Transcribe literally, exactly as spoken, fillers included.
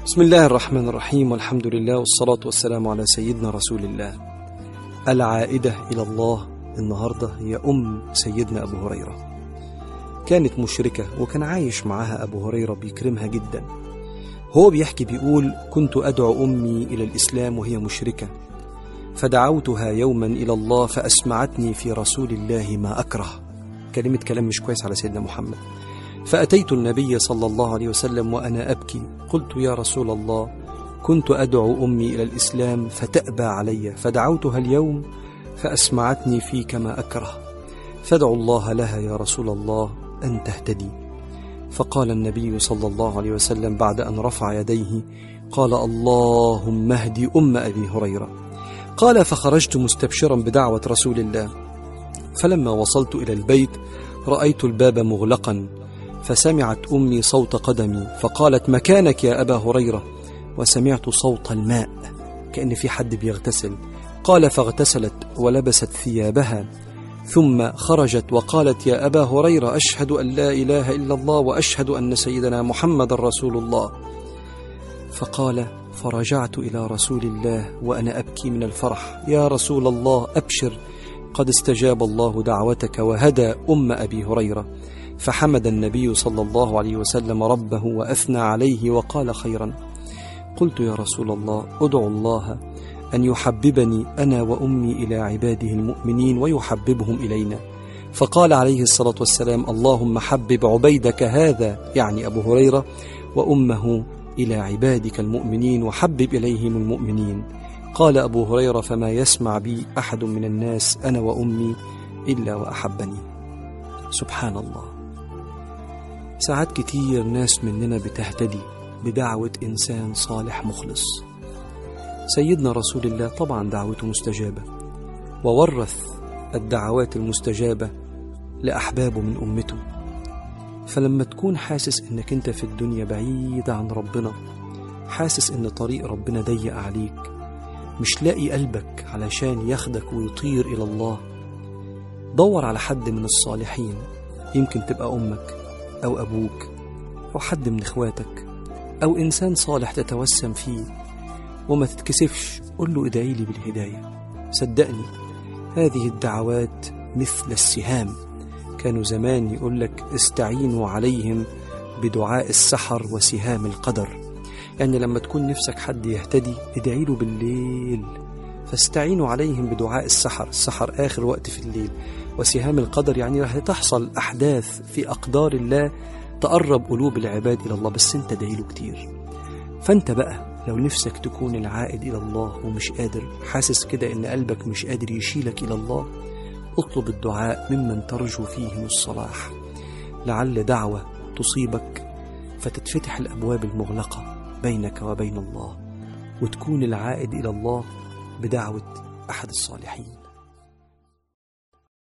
بسم الله الرحمن الرحيم، والحمد لله والصلاة والسلام على سيدنا رسول الله. العائدة إلى الله النهاردة هي أم سيدنا أبو هريرة. كانت مشركة وكان عايش معها أبو هريرة بيكرمها جدا. هو بيحكي بيقول: كنت أدعو أمي إلى الإسلام وهي مشركة، فدعوتها يوما إلى الله فأسمعتني في رسول الله ما أكره. كلمة كلام مش كويس على سيدنا محمد. فأتيت النبي صلى الله عليه وسلم وأنا أبكي، قلت: يا رسول الله، كنت أدعو أمي إلى الإسلام فتأبى علي، فدعوتها اليوم فأسمعتني فيك ما أكره، فادعوا الله لها يا رسول الله أن تهتدي. فقال النبي صلى الله عليه وسلم بعد أن رفع يديه، قال: اللهم اهدي أم أبي هريرة. قال: فخرجت مستبشرا بدعوة رسول الله، فلما وصلت إلى البيت رأيت الباب مغلقا، فسمعت أمي صوت قدمي فقالت: مكانك يا أبا هريرة، وسمعت صوت الماء كأن في حد بيغتسل. قال: فاغتسلت ولبست ثيابها، ثم خرجت وقالت: يا أبا هريرة، أشهد أن لا إله إلا الله وأشهد أن سيدنا محمد رسول الله. فقال: فرجعت إلى رسول الله وأنا أبكي من الفرح: يا رسول الله، أبشر، قد استجاب الله دعوتك وهدى أم أبي هريرة. فحمد النبي صلى الله عليه وسلم ربه وأثنى عليه وقال خيرا. قلت: يا رسول الله، أدعو الله أن يحببني أنا وأمي إلى عباده المؤمنين ويحببهم إلينا. فقال عليه الصلاة والسلام: اللهم حبب عبيدك هذا، يعني أبو هريرة، وأمه إلى عبادك المؤمنين وحبب إليهم المؤمنين. قال أبو هريرة: فما يسمع بي أحد من الناس أنا وأمي إلا وأحبني. سبحان الله. ساعات كتير ناس مننا بتهتدي بدعوة إنسان صالح مخلص. سيدنا رسول الله طبعا دعوته مستجابة، وورث الدعوات المستجابة لأحبابه من أمته. فلما تكون حاسس إنك أنت في الدنيا بعيد عن ربنا، حاسس إن طريق ربنا ضيق عليك، مش لاقي قلبك علشان ياخدك ويطير إلى الله، دور على حد من الصالحين. يمكن تبقى أمك أو أبوك أو حد من إخواتك أو إنسان صالح تتوسم فيه، وما تتكسفش، قل له: ادعي لي بالهداية. صدقني هذه الدعوات مثل السهام. كانوا زمان يقول لك: استعينوا عليهم بدعاء السحر وسهام القدر. يعني لما تكون نفسك حد يهتدي، ادعي له بالليل. فاستعينوا عليهم بدعاء السحر، السحر آخر وقت في الليل، وسهام القدر يعني راح تحصل أحداث في أقدار الله تقرب قلوب العباد إلى الله، بس انت ادعي له كتير. فانت بقى لو نفسك تكون العائد إلى الله ومش قادر، حاسس كده إن قلبك مش قادر يشيلك إلى الله، اطلب الدعاء ممن ترجو فيهم الصلاح، لعل دعوة تصيبك فتتفتح الأبواب المغلقة بينك وبين الله، وتكون العائد إلى الله بدعوة أحد الصالحين.